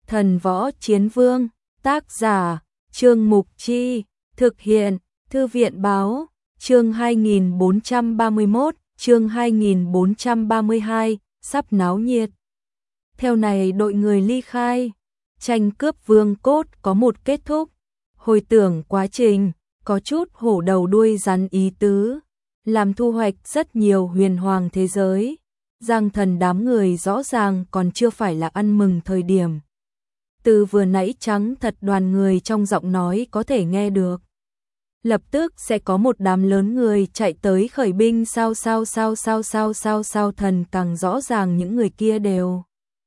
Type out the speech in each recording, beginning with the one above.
Thần Võ Chiến Vương, tác giả, Trương Mục Chi, thực hiện, Thư viện Báo, chương 2431, chương 2432, sắp náo nhiệt. Theo này đội người ly khai, tranh cướp vương cốt có một kết thúc, hồi tưởng quá trình, có chút hổ đầu đuôi rắn ý tứ, làm thu hoạch rất nhiều huyền hoàng thế giới. Giang Thần đám người rõ ràng còn chưa phải là ăn mừng thời điểm. Từ vừa nãy trắng thật đoàn người trong giọng nói có thể nghe được. Lập tức sẽ có một đám lớn người chạy tới khởi binh sao thần càng rõ ràng những người kia đều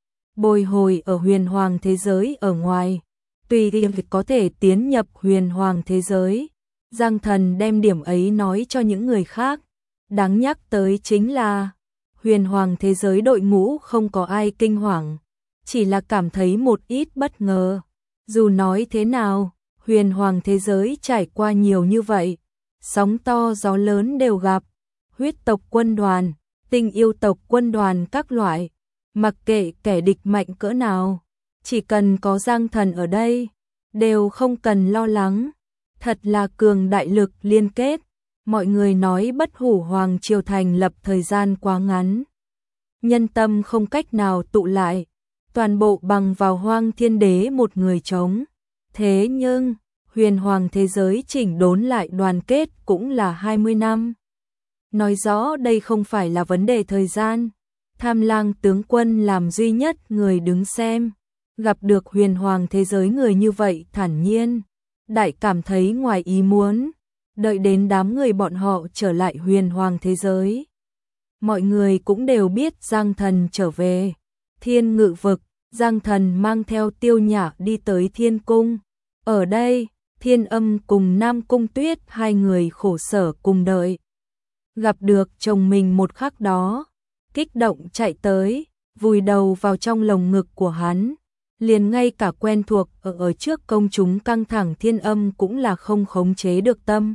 bồi hồi ở huyền hoàng thế giới ở ngoài. Tùy việc có thể tiến nhập huyền hoàng thế giới. Giang Thần đem điểm ấy nói cho những người khác. Đáng nhắc tới chính là huyền hoàng thế giới đội ngũ không có ai kinh hoàng, chỉ là cảm thấy một ít bất ngờ. Dù nói thế nào, huyền hoàng thế giới trải qua nhiều như vậy, sóng to gió lớn đều gặp, huyết tộc quân đoàn, tinh yêu tộc quân đoàn các loại, mặc kệ kẻ địch mạnh cỡ nào, chỉ cần có Giang Thần ở đây, đều không cần lo lắng. Thật là cường đại lực liên kết. Mọi người nói Bất Hủ Hoàng Triều thành lập thời gian quá ngắn, nhân tâm không cách nào tụ lại, toàn bộ bằng vào Hoang Thiên Đế một người chống. Thế nhưng, huyền hoàng thế giới chỉnh đốn lại đoàn kết cũng là 20 năm. Nói rõ đây không phải là vấn đề thời gian. Tham Lang tướng quân làm duy nhất người đứng xem, gặp được huyền hoàng thế giới người như vậy thản nhiên, đại cảm thấy ngoài ý muốn. Đợi đến đám người bọn họ trở lại huyền hoàng thế giới, mọi người cũng đều biết Giang Thần trở về. Thiên Ngự Vực, Giang Thần mang theo Tiêu Nhã đi tới Thiên Cung. Ở đây, Thiên Âm cùng Nam Cung Tuyết hai người khổ sở cùng đợi. Gặp được chồng mình một khắc đó, kích động chạy tới, vùi đầu vào trong lồng ngực của hắn. Liền ngay cả quen thuộc ở trước công chúng căng thẳng Thiên Âm cũng là không khống chế được tâm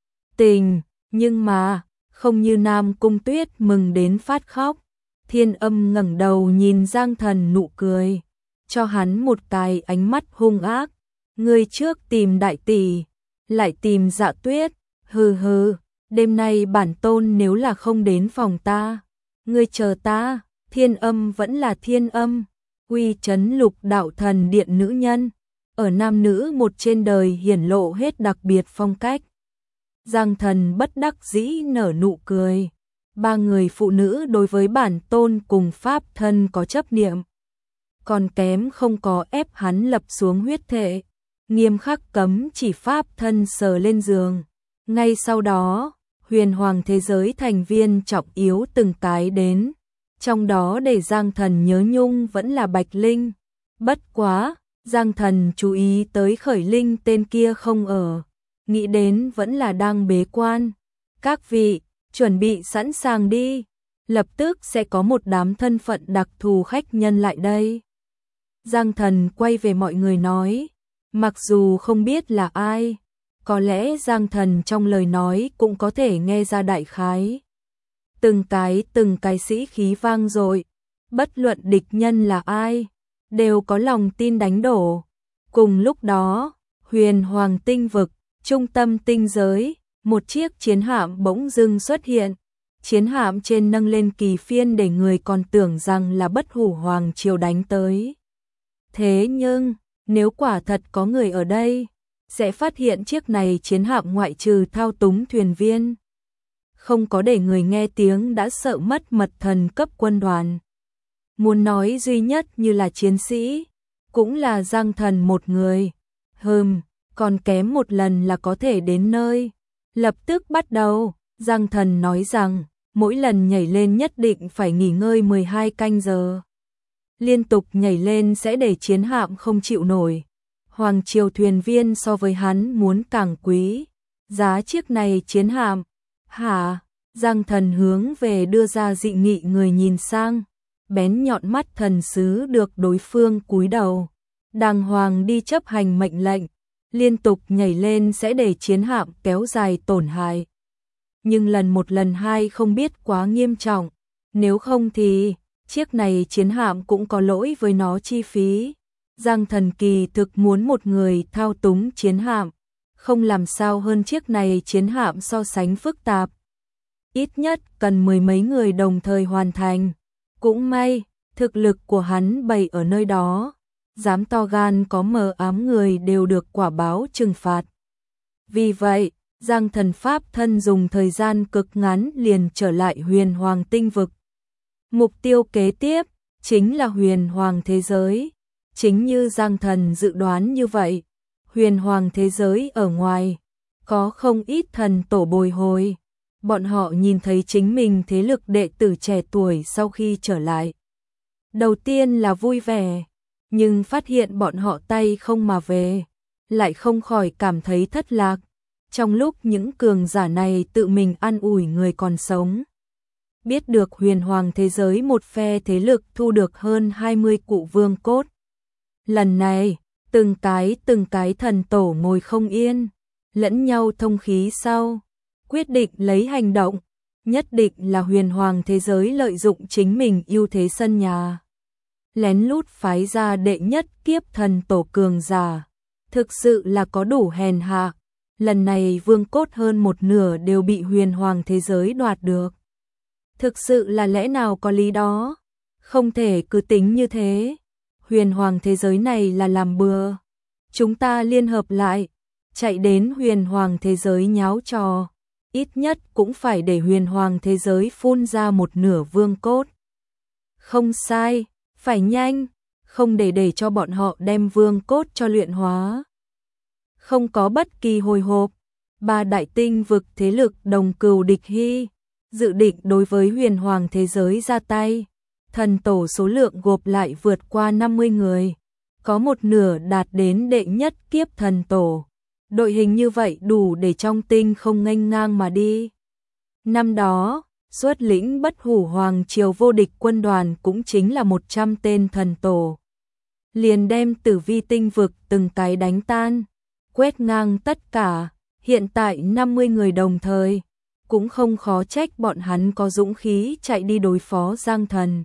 tình, nhưng mà không như Nam Cung Tuyết mừng đến phát khóc. Thiên Âm ngẩng đầu nhìn Giang Thần nụ cười, cho hắn một cái ánh mắt hung ác. Ngươi trước tìm đại tỷ, lại tìm Dạ Tuyết, hừ hừ, đêm nay bản tôn nếu là không đến phòng ta, ngươi chờ ta. Thiên Âm vẫn là Thiên Âm, uy chấn lục đạo thần điện nữ nhân, ở nam nữ một trên đời hiển lộ hết đặc biệt phong cách. Giang Thần bất đắc dĩ nở nụ cười. Ba người phụ nữ đối với bản tôn cùng pháp thân có chấp niệm, còn kém không có ép hắn lập xuống huyết thệ, nghiêm khắc cấm chỉ pháp thân sờ lên giường. Ngay sau đó, huyền hoàng thế giới thành viên trọng yếu từng cái đến, trong đó để Giang Thần nhớ nhung vẫn là Bạch Linh. Bất quá, Giang Thần chú ý tới Khởi Linh tên kia không ở, nghĩ đến vẫn là đang bế quan. Các vị, chuẩn bị sẵn sàng đi, lập tức sẽ có một đám thân phận đặc thù khách nhân lại đây. Giang Thần quay về mọi người nói, mặc dù không biết là ai, có lẽ Giang Thần trong lời nói cũng có thể nghe ra đại khái. Từng cái sĩ khí vang dội, bất luận địch nhân là ai, đều có lòng tin đánh đổ. Cùng lúc đó, huyền hoàng tinh vực, trung tâm tinh giới, một chiếc chiến hạm bỗng dưng xuất hiện. Chiến hạm trên nâng lên kỳ phiên để người còn tưởng rằng là Bất Hủ Hoàng Triều đánh tới. Thế nhưng, nếu quả thật có người ở đây, sẽ phát hiện chiếc này chiến hạm ngoại trừ thao túng thuyền viên, không có để người nghe tiếng đã sợ mất mật thần cấp quân đoàn. Muốn nói duy nhất như là chiến sĩ, cũng là Giang Thần một người. Còn kém một lần là có thể đến nơi. Lập tức bắt đầu, Giang Thần nói rằng, mỗi lần nhảy lên nhất định phải nghỉ ngơi 12 canh giờ. Liên tục nhảy lên sẽ để chiến hạm không chịu nổi. Hoàng triều thuyền viên so với hắn muốn càng quý. Giá chiếc này chiến hạm. Hả? Giang Thần hướng về đưa ra dị nghị người nhìn sang. Bén nhọn mắt thần sứ được đối phương cúi đầu. Đàng hoàng đi chấp hành mệnh lệnh. Liên tục nhảy lên sẽ để chiến hạm kéo dài tổn hại. Nhưng lần hai không biết quá nghiêm trọng. Nếu không thì chiếc này chiến hạm cũng có lỗi với nó chi phí. Giang Thần kỳ thực muốn một người thao túng chiến hạm, không làm sao hơn chiếc này chiến hạm so sánh phức tạp. Ít nhất cần mười mấy người đồng thời hoàn thành. Cũng may, thực lực của hắn bày ở nơi đó, dám to gan có mờ ám người đều được quả báo trừng phạt. Vì vậy, Giang Thần pháp thân dùng thời gian cực ngắn liền trở lại Huyền Hoàng tinh vực. Mục tiêu kế tiếp chính là Huyền Hoàng thế giới. Chính như Giang Thần dự đoán như vậy, Huyền Hoàng thế giới ở ngoài có không ít thần tổ bồi hồi. Bọn họ nhìn thấy chính mình thế lực đệ tử trẻ tuổi sau khi trở lại. Đầu tiên là vui vẻ, nhưng phát hiện bọn họ tay không mà về, lại không khỏi cảm thấy thất lạc. Trong lúc những cường giả này tự mình an ủi người còn sống, biết được Huyền Hoàng thế giới một phe thế lực thu được hơn 20 cụ vương cốt. Lần này, từng cái thần tổ ngồi không yên, lẫn nhau thông khí sau, quyết định lấy hành động, nhất định là Huyền Hoàng thế giới lợi dụng chính mình ưu thế sân nhà, lén lút phái ra đệ nhất kiếp thần tổ cường giả, thực sự là có đủ hèn hạ. Lần này vương cốt hơn một nửa đều bị Huyền Hoàng thế giới đoạt được. Thực sự là lẽ nào có lý đó, không thể cứ tính như thế. Huyền Hoàng thế giới này là làm bừa. Chúng ta liên hợp lại, chạy đến Huyền Hoàng thế giới nháo trò, ít nhất cũng phải để Huyền Hoàng thế giới phun ra một nửa vương cốt. Không sai, phải nhanh, không để cho bọn họ đem vương cốt cho luyện hóa. Không có bất kỳ hồi hộp, ba đại tinh vực thế lực đồng cừu địch hy, dự định đối với Huyền Hoàng thế giới ra tay. Thần tổ số lượng gộp lại vượt qua 50 người, có một nửa đạt đến đệ nhất kiếp thần tổ. Đội hình như vậy đủ để trong tinh không nghênh ngang mà đi. Năm đó, xuất lĩnh Bất Hủ Hoàng triều vô địch quân đoàn cũng chính là 100 tên thần tổ. Liền đem Tử Vi tinh vực từng cái đánh tan, quét ngang tất cả. Hiện tại 50 người đồng thời, cũng không khó trách bọn hắn có dũng khí chạy đi đối phó Giang Thần.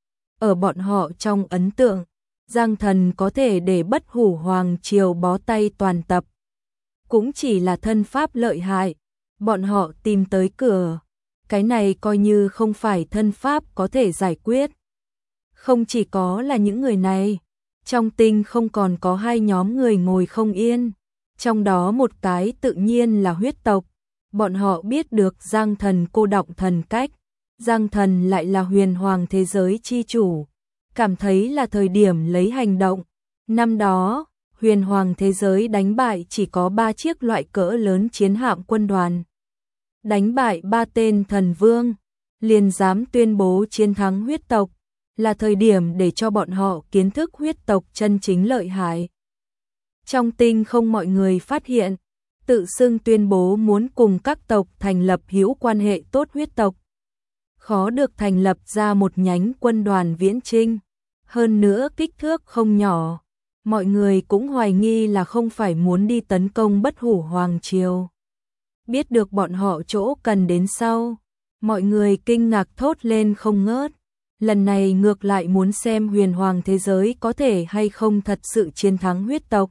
Ở bọn họ trong ấn tượng, Giang Thần có thể để Bất Hủ Hoàng triều bó tay toàn tập. Cũng chỉ là thân pháp lợi hại, bọn họ tìm tới cửa. Cái này coi như không phải thân pháp có thể giải quyết. Không chỉ có là những người này, trong tinh không còn có hai nhóm người ngồi không yên. Trong đó một cái tự nhiên là huyết tộc. Bọn họ biết được Giang Thần cô động thần cách. Giang Thần lại là Huyền Hoàng thế giới chi chủ. Cảm thấy là thời điểm lấy hành động. Năm đó, Huyền Hoàng thế giới đánh bại chỉ có 3 chiếc loại cỡ lớn chiến hạm quân đoàn. Đánh bại 3 tên thần vương, liền dám tuyên bố chiến thắng huyết tộc, là thời điểm để cho bọn họ kiến thức huyết tộc chân chính lợi hại. Trong tinh không mọi người phát hiện, tự xưng tuyên bố muốn cùng các tộc thành lập hữu quan hệ tốt huyết tộc. Khó được thành lập ra một nhánh quân đoàn viễn chinh, hơn nữa kích thước không nhỏ. Mọi người cũng hoài nghi là không phải muốn đi tấn công Bất Hủ Hoàng triều. Biết được bọn họ chỗ cần đến sau, mọi người kinh ngạc thốt lên không ngớt. Lần này ngược lại muốn xem Huyền Hoàng thế giới có thể hay không thật sự chiến thắng huyết tộc.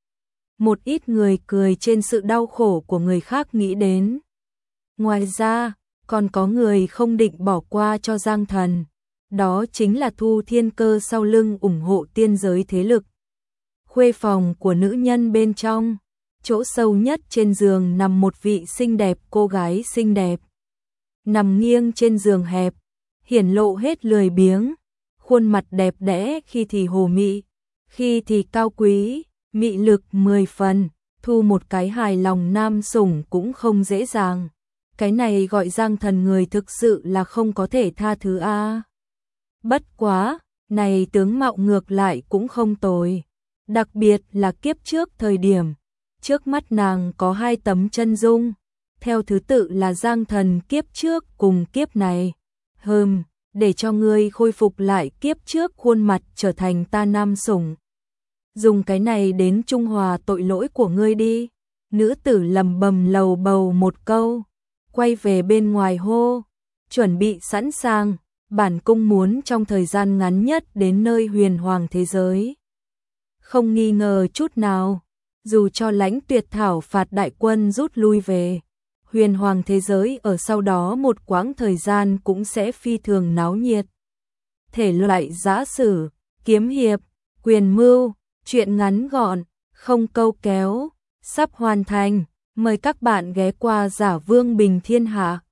Một ít người cười trên sự đau khổ của người khác nghĩ đến. Ngoài ra, còn có người không định bỏ qua cho Giang Thần. Đó chính là Thu Thiên Cơ sau lưng ủng hộ tiên giới thế lực. Khuê phòng của nữ nhân bên trong, chỗ sâu nhất trên giường nằm một vị xinh đẹp cô gái xinh đẹp. Nằm nghiêng trên giường hẹp, hiển lộ hết lười biếng, khuôn mặt đẹp đẽ khi thì hồ mị, khi thì cao quý, mị lực 10 phần, thu một cái hài lòng nam sủng cũng không dễ dàng. Cái này gọi Giang Thần người thực sự là không có thể tha thứ a. Bất quá, này tướng mạo ngược lại cũng không tồi. Đặc biệt là kiếp trước thời điểm, trước mắt nàng có 2 tấm chân dung, theo thứ tự là Giang Thần kiếp trước cùng kiếp này. Để cho ngươi khôi phục lại kiếp trước khuôn mặt trở thành ta nam sủng. Dùng cái này đến trung hòa tội lỗi của ngươi đi. Nữ tử lầm bầm lầu bầu một câu, quay về bên ngoài hô, chuẩn bị sẵn sàng, bản cung muốn trong thời gian ngắn nhất đến nơi Huyền Hoàng thế giới. không nghi ngờ chút nào. Dù cho Lãnh Tuyệt thảo phạt đại quân rút lui về, huyền hoàng thế giới ở sau đó một quãng thời gian cũng sẽ phi thường náo nhiệt. Thể loại giã sử, kiếm hiệp, quyền mưu, truyện ngắn gọn, không câu kéo, sắp hoàn thành. Mời các bạn ghé qua Giả Vương Bình Thiên Hạ.